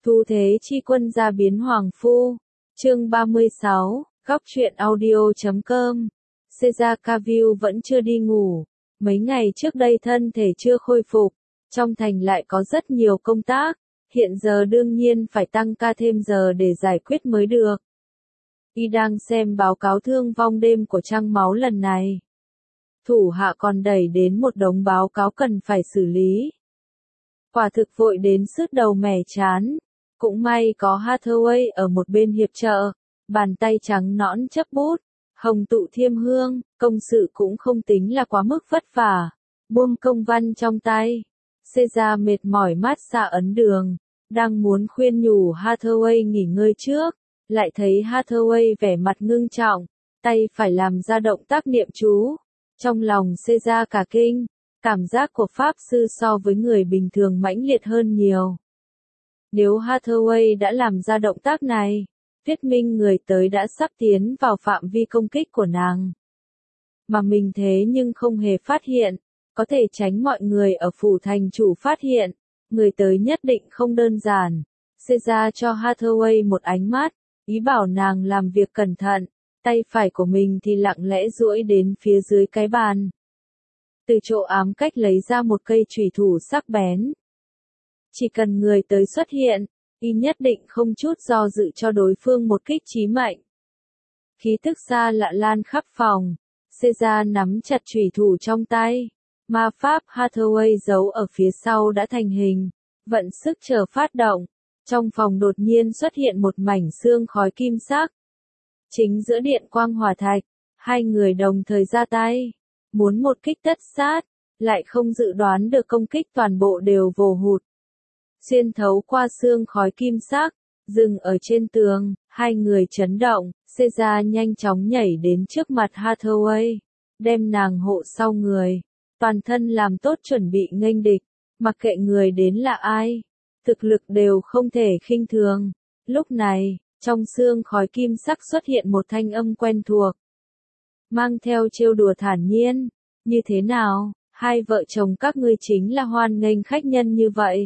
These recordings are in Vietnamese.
Thu thế chi quân gia biến hoàng phu. Chương 36, góc truyện audio.com. Caesar Cavill vẫn chưa đi ngủ. Mấy ngày trước đây thân thể chưa khôi phục, trong thành lại có rất nhiều công tác, hiện giờ đương nhiên phải tăng ca thêm giờ để giải quyết mới được. Y đang xem báo cáo thương vong đêm của Trăng Máu lần này. Thủ hạ còn đẩy đến một đống báo cáo cần phải xử lý. Quả thực vội đến sứt đầu mẻ chán. Cũng may có Hathaway ở một bên hiệp trợ, bàn tay trắng nõn chấp bút, hồng tụ thiêm hương, công sự cũng không tính là quá mức vất vả. Buông công văn trong tay, Caesar mệt mỏi mát xa ấn đường, đang muốn khuyên nhủ Hathaway nghỉ ngơi trước, lại thấy Hathaway vẻ mặt ngưng trọng, tay phải làm ra động tác niệm chú. Trong lòng Caesar cả kinh, cảm giác của Pháp sư so với người bình thường mãnh liệt hơn nhiều. Nếu Hathaway đã làm ra động tác này, thuyết minh người tới đã sắp tiến vào phạm vi công kích của nàng. Mà mình thế nhưng không hề phát hiện, có thể tránh mọi người ở phủ thành chủ phát hiện, người tới nhất định không đơn giản. Caesar cho Hathaway một ánh mắt, ý bảo nàng làm việc cẩn thận, tay phải của mình thì lặng lẽ duỗi đến phía dưới cái bàn. Từ chỗ ám cách lấy ra một cây chùy thủ sắc bén. Chỉ cần người tới xuất hiện, y nhất định không chút do dự cho đối phương một kích chí mệnh. Khí tức xa lạ lan khắp phòng, Caesar nắm chặt chùy thủ trong tay. Ma pháp Hathaway giấu ở phía sau đã thành hình, vận sức chờ phát động. Trong phòng đột nhiên xuất hiện một mảnh xương khói kim sắc. Chính giữa điện quang hỏa thạch, hai người đồng thời ra tay, muốn một kích tất sát, lại không dự đoán được công kích toàn bộ đều vồ hụt. Xuyên thấu qua xương khói kim sắc, dừng ở trên tường, hai người chấn động, Caesar nhanh chóng nhảy đến trước mặt Hathaway, đem nàng hộ sau người, toàn thân làm tốt chuẩn bị nghênh địch, mặc kệ người đến là ai, thực lực đều không thể khinh thường. Lúc này, trong xương khói kim sắc xuất hiện một thanh âm quen thuộc, mang theo trêu đùa thản nhiên, như thế nào, hai vợ chồng các ngươi chính là hoan nghênh khách nhân như vậy.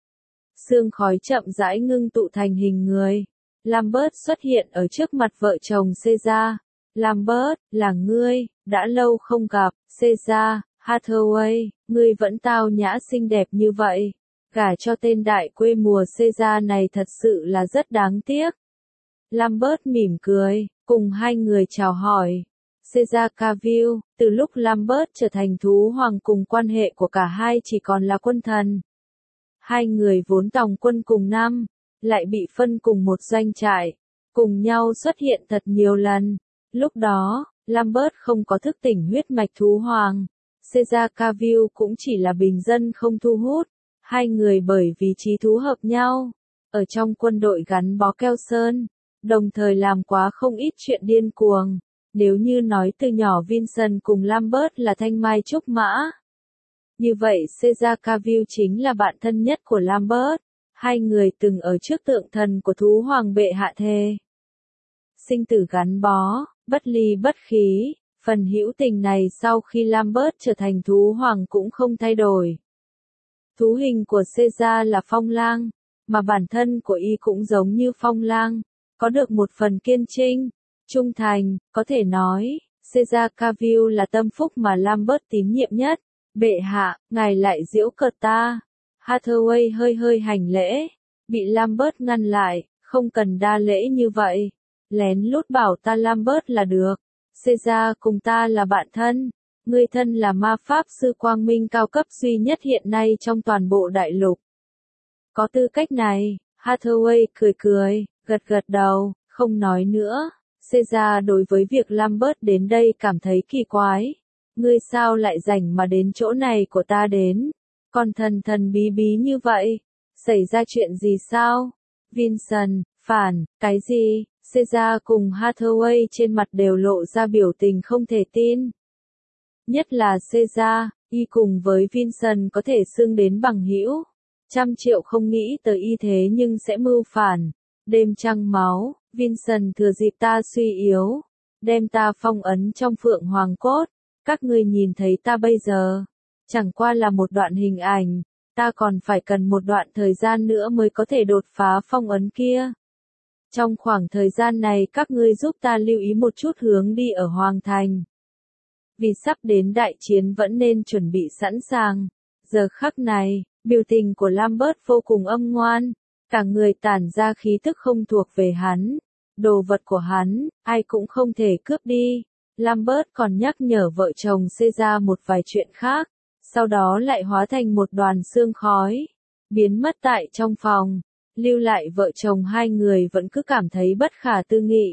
Sương khói chậm rãi ngưng tụ thành hình người. Lambert xuất hiện ở trước mặt vợ chồng Caesar. Lambert, là ngươi, đã lâu không gặp. Caesar, Hathaway, ngươi vẫn tao nhã xinh đẹp như vậy. Gả cho tên đại quê mùa Caesar này thật sự là rất đáng tiếc. Lambert mỉm cười, cùng hai người chào hỏi. Caesar Cavill, từ lúc Lambert trở thành thú hoàng cùng quan hệ của cả hai chỉ còn là quân thần. Hai người vốn tòng quân cùng năm, lại bị phân cùng một doanh trại, cùng nhau xuất hiện thật nhiều lần. Lúc đó, Lambert không có thức tỉnh huyết mạch thú hoàng. Caesar Cavill cũng chỉ là bình dân không thu hút. Hai người bởi vì chí thú hợp nhau, ở trong quân đội gắn bó keo sơn, đồng thời làm quá không ít chuyện điên cuồng. Nếu như nói từ nhỏ Vincent cùng Lambert là thanh mai trúc mã, như vậy Caesar Cavill chính là bạn thân nhất của Lambert. Hai người từng ở trước tượng thần của thú hoàng bệ hạ thề sinh tử gắn bó, bất ly bất khí. Phần hữu tình này sau khi Lambert trở thành thú hoàng cũng không thay đổi. Thú hình của Caesar là phong lang, mà bản thân của y cũng giống như phong lang, có được một phần kiên trinh, trung thành, có thể nói, Caesar Cavill là tâm phúc mà Lambert tín nhiệm nhất. Bệ hạ, ngài lại giễu cợt ta. Hathaway hơi hành lễ, bị Lambert ngăn lại, không cần đa lễ như vậy. Lén lút bảo ta Lambert là được. Caesar cùng ta là bạn thân. Ngươi thân là ma pháp sư quang minh cao cấp duy nhất hiện nay trong toàn bộ đại lục. Có tư cách này, Hathaway cười, gật đầu, không nói nữa. Caesar đối với việc Lambert đến đây cảm thấy kỳ quái. Ngươi sao lại rảnh mà đến chỗ này của ta đến? Còn thần bí như vậy. Xảy ra chuyện gì sao? Vincent, phản, cái gì? Caesar cùng Hathaway trên mặt đều lộ ra biểu tình không thể tin. Nhất là Caesar, y cùng với Vincent có thể xưng đến bằng hữu. 100 triệu không nghĩ tới y thế nhưng sẽ mưu phản. Đêm trăng máu, Vincent thừa dịp ta suy yếu, đem ta phong ấn trong phượng hoàng cốt. Các ngươi nhìn thấy ta bây giờ, chẳng qua là một đoạn hình ảnh, ta còn phải cần một đoạn thời gian nữa mới có thể đột phá phong ấn kia. Trong khoảng thời gian này các ngươi giúp ta lưu ý một chút hướng đi ở Hoàng Thành. Vì sắp đến đại chiến vẫn nên chuẩn bị sẵn sàng. Giờ khắc này, biểu tình của Lambert vô cùng âm ngoan, cả người tản ra khí tức không thuộc về hắn. Đồ vật của hắn, ai cũng không thể cướp đi. Lambert còn nhắc nhở vợ chồng Caesar một vài chuyện khác, sau đó lại hóa thành một đoàn sương khói, biến mất tại trong phòng, lưu lại vợ chồng hai người vẫn cứ cảm thấy bất khả tư nghị.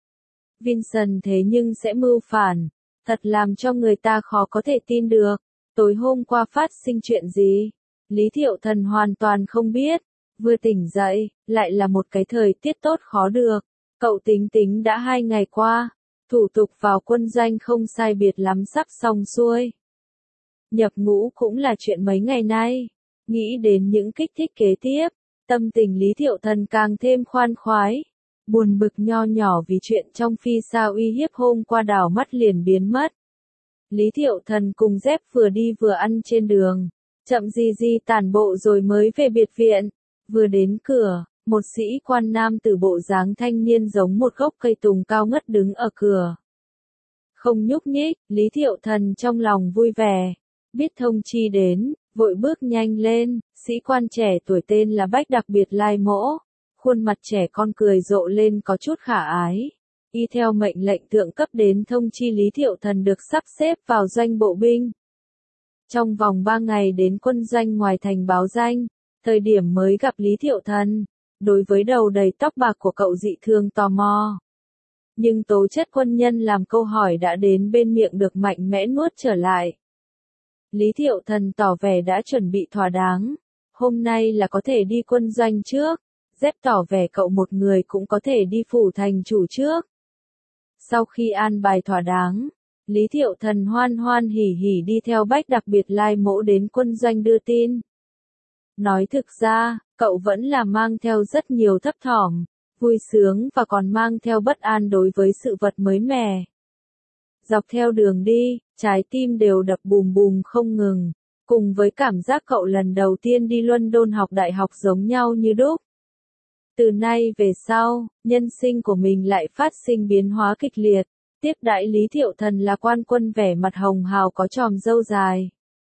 Vincent thế nhưng sẽ mưu phản, thật làm cho người ta khó có thể tin được. Tối hôm qua phát sinh chuyện gì? Lý Thiệu Thần hoàn toàn không biết, vừa tỉnh dậy, lại là một cái thời tiết tốt khó được. Cậu tính tính đã 2 ngày qua, thủ tục vào quân doanh không sai biệt lắm sắp xong xuôi. Nhập ngũ cũng là chuyện mấy ngày nay, nghĩ đến những kích thích kế tiếp, tâm tình Lý Thiệu Thần càng thêm khoan khoái. Buồn bực nho nhỏ vì chuyện trong phi sao uy hiếp hôm qua đảo mắt liền biến mất. Lý Thiệu Thần cùng dép vừa đi vừa ăn trên đường, chậm gì tản bộ rồi mới về biệt viện. Vừa đến cửa, một sĩ quan nam tử bộ dáng thanh niên giống một gốc cây tùng cao ngất đứng ở cửa. Không nhúc nhích, Lý Thiệu Thần trong lòng vui vẻ, biết thông chi đến, vội bước nhanh lên. Sĩ quan trẻ tuổi tên là Bách Đặc Biệt Lai Mỗ, khuôn mặt trẻ con cười rộ lên có chút khả ái. Y theo mệnh lệnh thượng cấp đến thông chi Lý Thiệu Thần được sắp xếp vào doanh bộ binh. Trong vòng 3 ngày đến quân doanh ngoài thành báo danh, thời điểm mới gặp Lý Thiệu Thần, đối với đầu đầy tóc bạc của cậu dị thường tò mò. Nhưng tố chất quân nhân làm câu hỏi đã đến bên miệng được mạnh mẽ nuốt trở lại. Lý Thiệu Thần tỏ vẻ đã chuẩn bị thỏa đáng, hôm nay là có thể đi quân doanh trước. Dép tỏ vẻ cậu một người cũng có thể đi phủ thành chủ trước. Sau khi an bài thỏa đáng, Lý Thiệu Thần hoan hoan hỉ hỉ đi theo Bách Đặc Biệt Lai Mỗ đến quân doanh đưa tin. Nói thực ra, cậu vẫn là mang theo rất nhiều thấp thỏm, vui sướng và còn mang theo bất an đối với sự vật mới mẻ. Dọc theo đường đi, trái tim đều đập bùm bùm không ngừng, cùng với cảm giác cậu lần đầu tiên đi London học đại học giống nhau như đúc. Từ nay về sau, nhân sinh của mình lại phát sinh biến hóa kịch liệt. Tiếp đãi Lý Thiệu Thần là quan quân vẻ mặt hồng hào có chòm râu dài.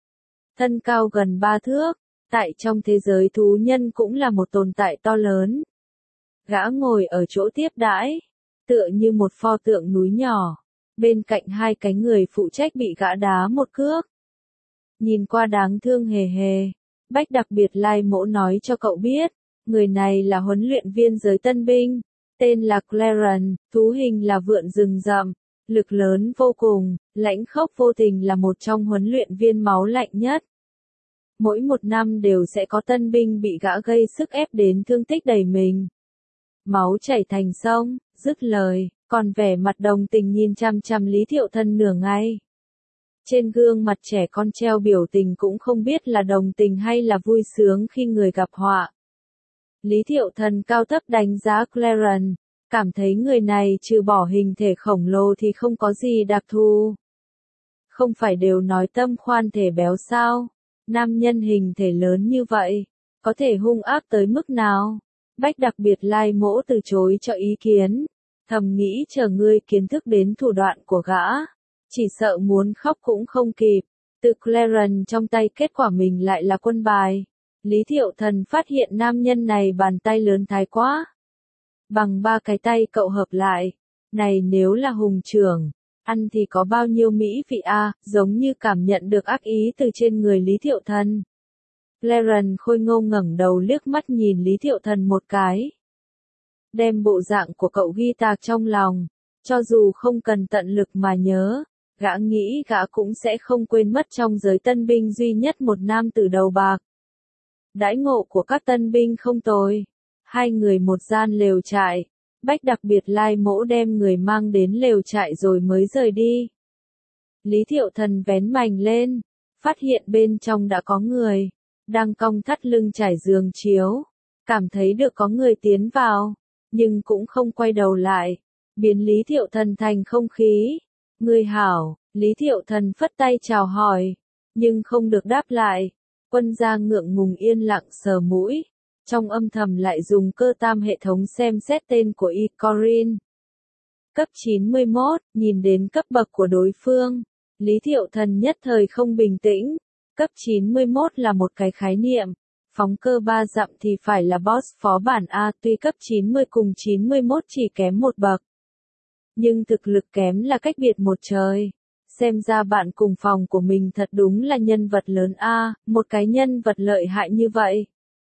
Thân cao gần 3 thước, tại trong thế giới thú nhân cũng là một tồn tại to lớn. Gã ngồi ở chỗ tiếp đãi, tựa như một pho tượng núi nhỏ, bên cạnh hai cái người phụ trách bị gã đá một cước. Nhìn qua đáng thương hề hề, Bách Đặc Biệt Lai Mỗ nói cho cậu biết. Người này là huấn luyện viên giới tân binh, tên là Clarence, thú hình là vượn rừng rậm, lực lớn vô cùng, lãnh khốc vô tình là một trong huấn luyện viên máu lạnh nhất. Mỗi một năm đều sẽ có tân binh bị gã gây sức ép đến thương tích đầy mình. Máu chảy thành sông, dứt lời, còn vẻ mặt đồng tình nhìn chăm chăm Lý Thiệu Thần nửa ngày. Trên gương mặt trẻ con treo biểu tình cũng không biết là đồng tình hay là vui sướng khi người gặp họa. Lý Thiệu Thần cao thấp đánh giá Clarence, cảm thấy người này trừ bỏ hình thể khổng lồ thì không có gì đặc thù. Không phải đều nói tâm khoan thể béo sao? Nam nhân hình thể lớn như vậy, có thể hung ác tới mức nào? Bách Đặc Biệt Lai Mỗ từ chối cho ý kiến, thầm nghĩ chờ ngươi kiến thức đến thủ đoạn của gã, chỉ sợ muốn khóc cũng không kịp. Từ Clarence trong tay kết quả mình lại là quân bài. Lý Thiệu Thần phát hiện nam nhân này bàn tay lớn thái quá. Bằng 3 cái tay cậu hợp lại, này nếu là hùng trưởng, ăn thì có bao nhiêu mỹ vị a, giống như cảm nhận được ác ý từ trên người Lý Thiệu Thần. Clarence khôi ngô ngẩng đầu liếc mắt nhìn Lý Thiệu Thần một cái. Đem bộ dạng của cậu ghi tạc trong lòng, cho dù không cần tận lực mà nhớ, gã nghĩ gã cũng sẽ không quên mất trong giới tân binh duy nhất một nam tử đầu bạc. Đãi ngộ của các tân binh không tồi. 2 người một gian lều trại. Bách Đặc Biệt Lai Mỗ đem người mang đến lều trại rồi mới rời đi. Lý Thiệu Thần vén mành lên, phát hiện bên trong đã có người, đang cong thắt lưng trải giường chiếu. Cảm thấy được có người tiến vào, nhưng cũng không quay đầu lại, biến Lý Thiệu Thần thành không khí. Người hảo, Lý Thiệu Thần phất tay chào hỏi, nhưng không được đáp lại. Quân gia ngượng ngùng yên lặng sờ mũi, trong âm thầm lại dùng cơ tam hệ thống xem xét tên của y Corin. Cấp 91, nhìn đến cấp bậc của đối phương, Lý Thiệu Thần nhất thời không bình tĩnh. Cấp 91 là một cái khái niệm, phóng cơ 3 dặm thì phải là boss phó bản A, tuy cấp 90 cùng 91 chỉ kém một bậc. Nhưng thực lực kém là cách biệt một trời. Xem ra bạn cùng phòng của mình thật đúng là nhân vật lớn A, một cái nhân vật lợi hại như vậy.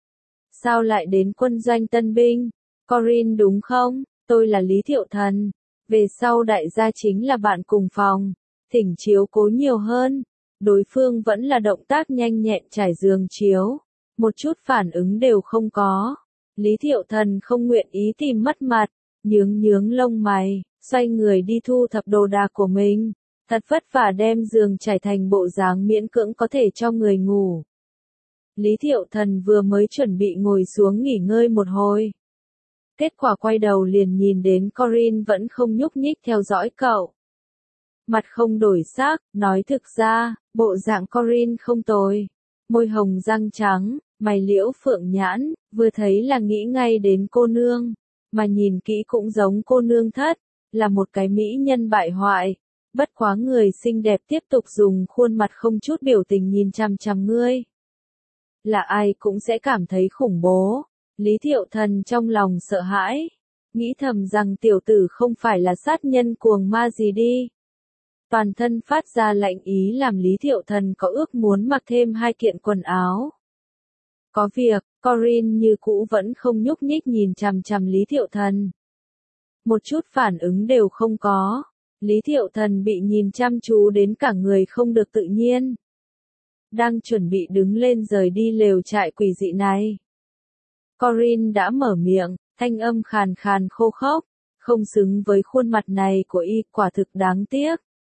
Sao lại đến quân doanh tân binh? Corin đúng không? Tôi là Lý Thiệu Thần. Về sau đại gia chính là bạn cùng phòng. Thỉnh chiếu cố nhiều hơn. Đối phương vẫn là động tác nhanh nhẹn trải giường chiếu. Một chút phản ứng đều không có. Lý Thiệu Thần không nguyện ý tìm mất mặt. Nhướng lông mày, xoay người đi thu thập đồ đạc của mình. Thật vất vả đem giường trải thành bộ dáng miễn cưỡng có thể cho người ngủ. Lý Thiệu Thần vừa mới chuẩn bị ngồi xuống nghỉ ngơi một hồi. Kết quả quay đầu liền nhìn đến Corin vẫn không nhúc nhích theo dõi cậu. Mặt không đổi sắc, nói thực ra, bộ dạng Corin không tồi. Môi hồng răng trắng, mày liễu phượng nhãn, vừa thấy là nghĩ ngay đến cô nương. Mà nhìn kỹ cũng giống cô nương thất, là một cái mỹ nhân bại hoại. Bất quá người xinh đẹp tiếp tục dùng khuôn mặt không chút biểu tình nhìn chằm chằm ngươi. Là ai cũng sẽ cảm thấy khủng bố. Lý Thiệu Thần trong lòng sợ hãi. Nghĩ thầm rằng tiểu tử không phải là sát nhân cuồng ma gì đi. Toàn thân phát ra lạnh ý làm Lý Thiệu Thần có ước muốn mặc thêm 2 kiện quần áo. Có việc, Corin như cũ vẫn không nhúc nhích nhìn chằm chằm Lý Thiệu Thần. Một chút phản ứng đều không có. Lý Thiệu Thần bị nhìn chăm chú đến cả người không được tự nhiên. Đang chuẩn bị đứng lên rời đi lều trại quỷ dị này. Corin đã mở miệng, thanh âm khàn khàn khô khốc, không xứng với khuôn mặt này của y, quả thực đáng tiếc.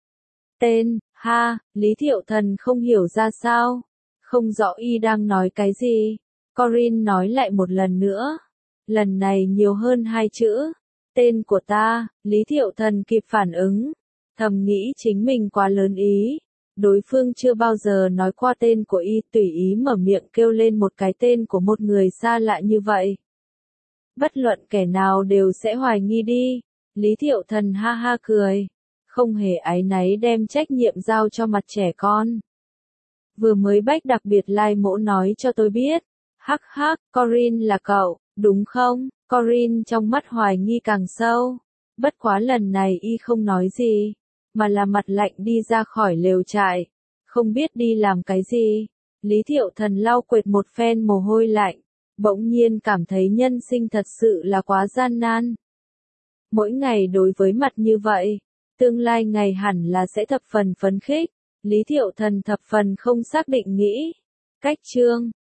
Tên, Lý Thiệu Thần không hiểu ra sao, không rõ y đang nói cái gì. Corin nói lại một lần nữa, lần này nhiều hơn 2 chữ. Tên của ta, Lý Thiệu Thần kịp phản ứng, thầm nghĩ chính mình quá lớn ý. Đối phương chưa bao giờ nói qua tên của y, tùy ý mở miệng kêu lên một cái tên của một người xa lạ như vậy. Bất luận kẻ nào đều sẽ hoài nghi đi. Lý Thiệu Thần ha ha cười, không hề áy náy đem trách nhiệm giao cho mặt trẻ con. Vừa mới Bách đặc biệt like mẫu nói cho tôi biết. Hắc hắc, Corin là cậu, đúng không? Corin trong mắt hoài nghi càng sâu. Bất quá lần này y không nói gì, mà là mặt lạnh đi ra khỏi lều trại. Không biết đi làm cái gì. Lý Thiệu Thần lau quệt một phen mồ hôi lạnh. Bỗng nhiên cảm thấy nhân sinh thật sự là quá gian nan. Mỗi ngày đối với mặt như vậy, tương lai ngày hẳn là sẽ thập phần phấn khích. Lý Thiệu Thần thập phần không xác định nghĩ. Cách chương